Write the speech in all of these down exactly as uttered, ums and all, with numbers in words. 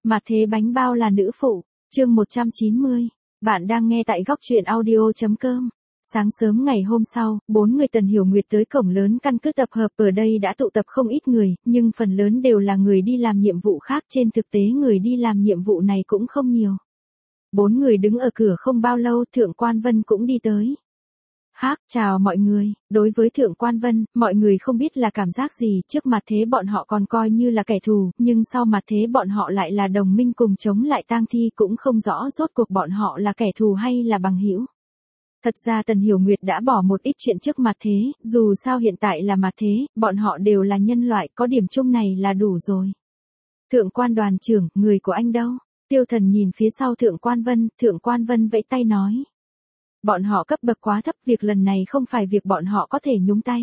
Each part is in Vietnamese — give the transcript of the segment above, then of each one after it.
Mà thế bánh bao là nữ phụ, chương một trăm chín mươi. Bạn đang nghe tại góc truyện audio chấm com. Sáng sớm ngày hôm sau, bốn người Tần Hiểu Nguyệt tới cổng lớn căn cứ tập hợp. Ở đây đã tụ tập không ít người, nhưng phần lớn đều là người đi làm nhiệm vụ khác. Trên thực tế người đi làm nhiệm vụ này cũng không nhiều. Bốn người đứng ở cửa không bao lâu, Thượng Quan Vân cũng đi tới. Hác, chào mọi người. Đối với Thượng Quan Vân, mọi người không biết là cảm giác gì. Trước mặt thế bọn họ còn coi như là kẻ thù, nhưng sau mặt thế bọn họ lại là đồng minh cùng chống lại Tang Thi, cũng không rõ rốt cuộc bọn họ là kẻ thù hay là bằng hữu. Thật ra Tần Hiểu Nguyệt đã bỏ một ít chuyện trước mặt thế, dù sao hiện tại là mặt thế, bọn họ đều là nhân loại, có điểm chung này là đủ rồi. Thượng Quan đoàn trưởng, người của anh đâu? Tiêu Thần nhìn phía sau Thượng Quan Vân, Thượng Quan Vân vẫy tay nói. Bọn họ cấp bậc quá thấp, việc lần này không phải việc bọn họ có thể nhúng tay.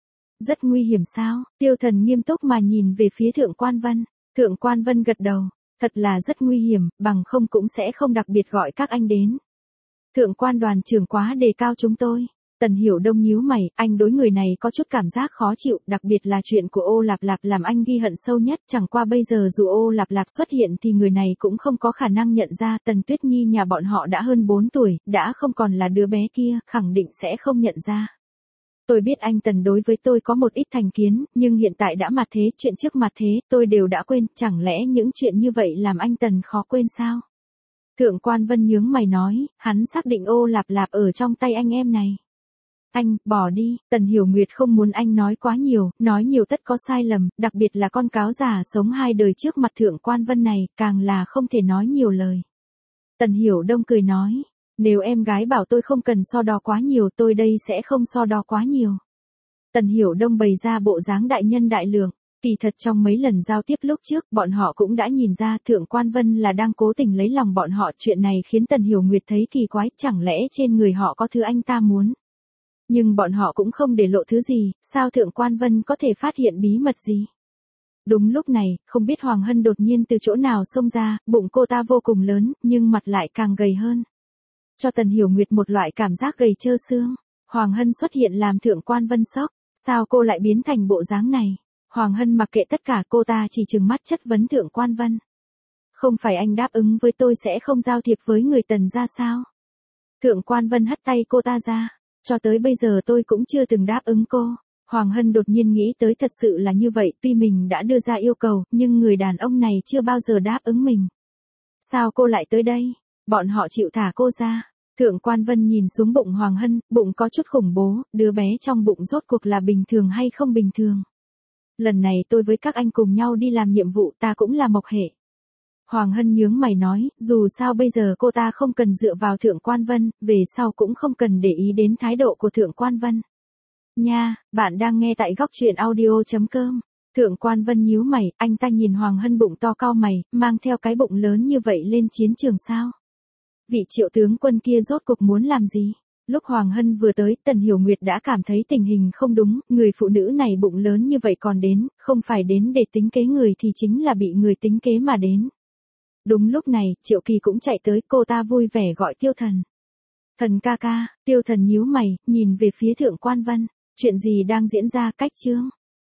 Rất nguy hiểm sao? Tiêu Thần nghiêm túc mà nhìn về phía Thượng Quan Vân. Thượng Quan Vân gật đầu. Thật là rất nguy hiểm, bằng không cũng sẽ không đặc biệt gọi các anh đến. Thượng Quan đoàn trưởng quá đề cao chúng tôi. Tần Hiểu Đông nhíu mày, anh đối người này có chút cảm giác khó chịu, đặc biệt là chuyện của Ô Lạp Lạp làm anh ghi hận sâu nhất. Chẳng qua bây giờ dù Ô Lạp Lạp xuất hiện thì người này cũng không có khả năng nhận ra. Tần Tuyết Nhi nhà bọn họ đã hơn bốn tuổi, đã không còn là đứa bé kia, khẳng định sẽ không nhận ra. Tôi biết anh Tần đối với tôi có một ít thành kiến, nhưng hiện tại đã mặt thế, chuyện trước mặt thế, tôi đều đã quên, chẳng lẽ những chuyện như vậy làm anh Tần khó quên sao? Thượng Quan Vân nhướng mày nói, hắn xác định Ô Lạp Lạp ở trong tay anh em này. Anh, bỏ đi, Tần Hiểu Nguyệt không muốn anh nói quá nhiều, nói nhiều tất có sai lầm, đặc biệt là con cáo già sống hai đời trước mặt Thượng Quan Vân này, càng là không thể nói nhiều lời. Tần Hiểu Đông cười nói, nếu em gái bảo tôi không cần so đo quá nhiều, tôi đây sẽ không so đo quá nhiều. Tần Hiểu Đông bày ra bộ dáng đại nhân đại lượng. Kỳ thật trong mấy lần giao tiếp lúc trước, bọn họ cũng đã nhìn ra Thượng Quan Vân là đang cố tình lấy lòng bọn họ. Chuyện này khiến Tần Hiểu Nguyệt thấy kỳ quái, chẳng lẽ trên người họ có thứ anh ta muốn. Nhưng bọn họ cũng không để lộ thứ gì, sao Thượng Quan Vân có thể phát hiện bí mật gì? Đúng lúc này, không biết Hoàng Hân đột nhiên từ chỗ nào xông ra, bụng cô ta vô cùng lớn, nhưng mặt lại càng gầy hơn. Cho Tần Hiểu Nguyệt một loại cảm giác gầy trơ xương. Hoàng Hân xuất hiện làm Thượng Quan Vân sốc, sao cô lại biến thành bộ dáng này? Hoàng Hân mặc kệ tất cả, cô ta chỉ trừng mắt chất vấn Thượng Quan Vân. Không phải anh đáp ứng với tôi sẽ không giao thiệp với người Tần ra sao? Thượng Quan Vân hất tay cô ta ra. Cho tới bây giờ tôi cũng chưa từng đáp ứng cô. Hoàng Hân đột nhiên nghĩ tới thật sự là như vậy, tuy mình đã đưa ra yêu cầu, nhưng người đàn ông này chưa bao giờ đáp ứng mình. Sao cô lại tới đây? Bọn họ chịu thả cô ra. Thượng Quan Vân nhìn xuống bụng Hoàng Hân, bụng có chút khủng bố, đứa bé trong bụng rốt cuộc là bình thường hay không bình thường. Lần này tôi với các anh cùng nhau đi làm nhiệm vụ, ta cũng là mộc hệ. Hoàng Hân nhướng mày nói, dù sao bây giờ cô ta không cần dựa vào Thượng Quan Vân, về sau cũng không cần để ý đến thái độ của Thượng Quan Vân. Nha, bạn đang nghe tại góc truyện audio chấm com. Thượng Quan Vân nhíu mày, anh ta nhìn Hoàng Hân bụng to cau mày, mang theo cái bụng lớn như vậy lên chiến trường sao? Vị Triệu tướng quân kia rốt cuộc muốn làm gì? Lúc Hoàng Hân vừa tới, Tần Hiểu Nguyệt đã cảm thấy tình hình không đúng, người phụ nữ này bụng lớn như vậy còn đến, không phải đến để tính kế người thì chính là bị người tính kế mà đến. Đúng lúc này, Triệu Kỳ cũng chạy tới, cô ta vui vẻ gọi Tiêu Thần. Thần ca ca, Tiêu Thần nhíu mày, nhìn về phía Thượng Quan Vân. Chuyện gì đang diễn ra? Cách chương.